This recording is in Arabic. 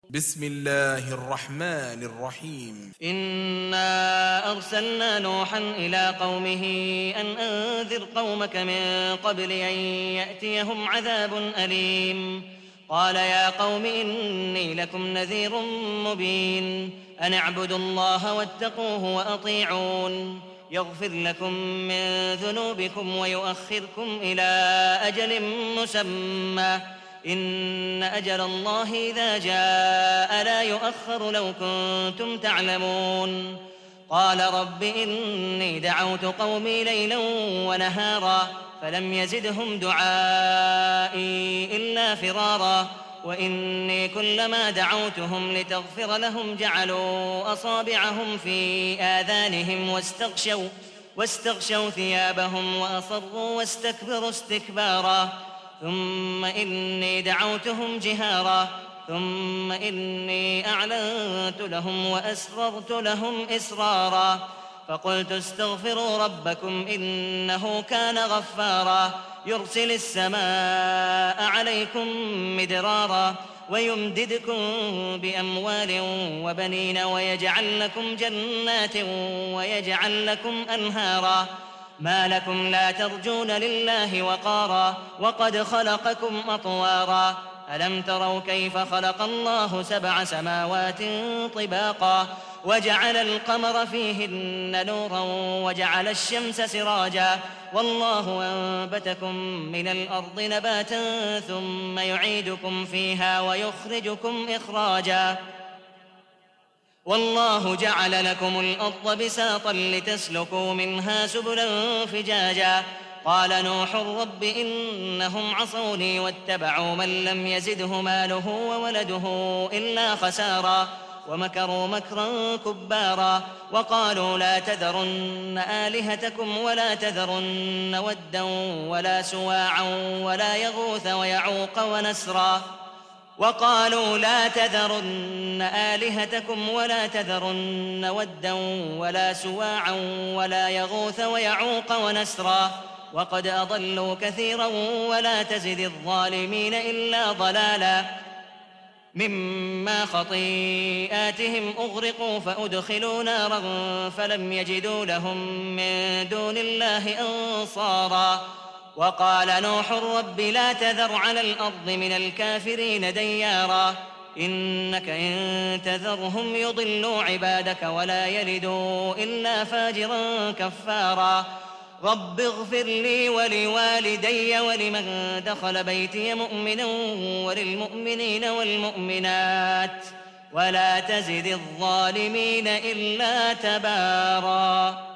بسم الله الرحمن الرحيم إنا أرسلنا نوحا إلى قومه أن أنذر قومك من قبل أن يأتيهم عذاب أليم. قال يا قوم إني لكم نذير مبين أن اعبدوا الله واتقوه وأطيعون يغفر لكم من ذنوبكم ويؤخركم إلى أجل مسمى إن أجل الله إذا جاء لا يؤخر لو كنتم تعلمون. قال رب إني دعوت قومي ليلا ونهارا فلم يزدهم دعائي إلا فرارا وإني كلما دعوتهم لتغفر لهم جعلوا أصابعهم في آذانهم واستغشوا ثيابهم وأصروا واستكبروا استكبارا ثم إني دعوتهم جهارا ثم إني أعلنت لهم وأسررت لهم إسرارا فقلت استغفروا ربكم إنه كان غفارا يرسل السماء عليكم مدرارا ويمددكم بأموال وبنين ويجعل لكم جنات ويجعل لكم أنهارا ما لكم لا ترجون لله وقارا وقد خلقكم أطوارا ألم تروا كيف خلق الله 7 سماوات طباقا وجعل القمر فيهن نورا وجعل الشمس سراجا والله أنبتكم من الأرض نباتا ثم يعيدكم فيها ويخرجكم إخراجا والله جعل لكم الأرض بساطا لتسلكوا منها سبلا فجاجا قال نوح رب إنهم عصوني واتبعوا من لم يزده ماله وولده إلا خسارا ومكروا مكرا كبارا وقالوا لا تذرن آلهتكم ولا تذرن ودا ولا سواعا ولا يغوث ويعوق ونسرا وقالوا لا تذرن آلهتكم ولا تذرن ودا ولا سواعا ولا يغوث ويعوق ونسرا وقد أضلوا كثيرا ولا تزد الظالمين إلا ضلالا مما خطيئاتهم أغرقوا فأدخلوا نارا فلم يجدوا لهم من دون الله أنصارا وقال نوح رب لا تذر على الأرض من الكافرين ديارا إنك إن تذرهم يضلوا عبادك ولا يلدوا إلا فاجرا كفارا رب اغفر لي ولوالدي ولمن دخل بيتي مؤمنا وللمؤمنين والمؤمنات ولا تزد الظالمين إلا تبارا.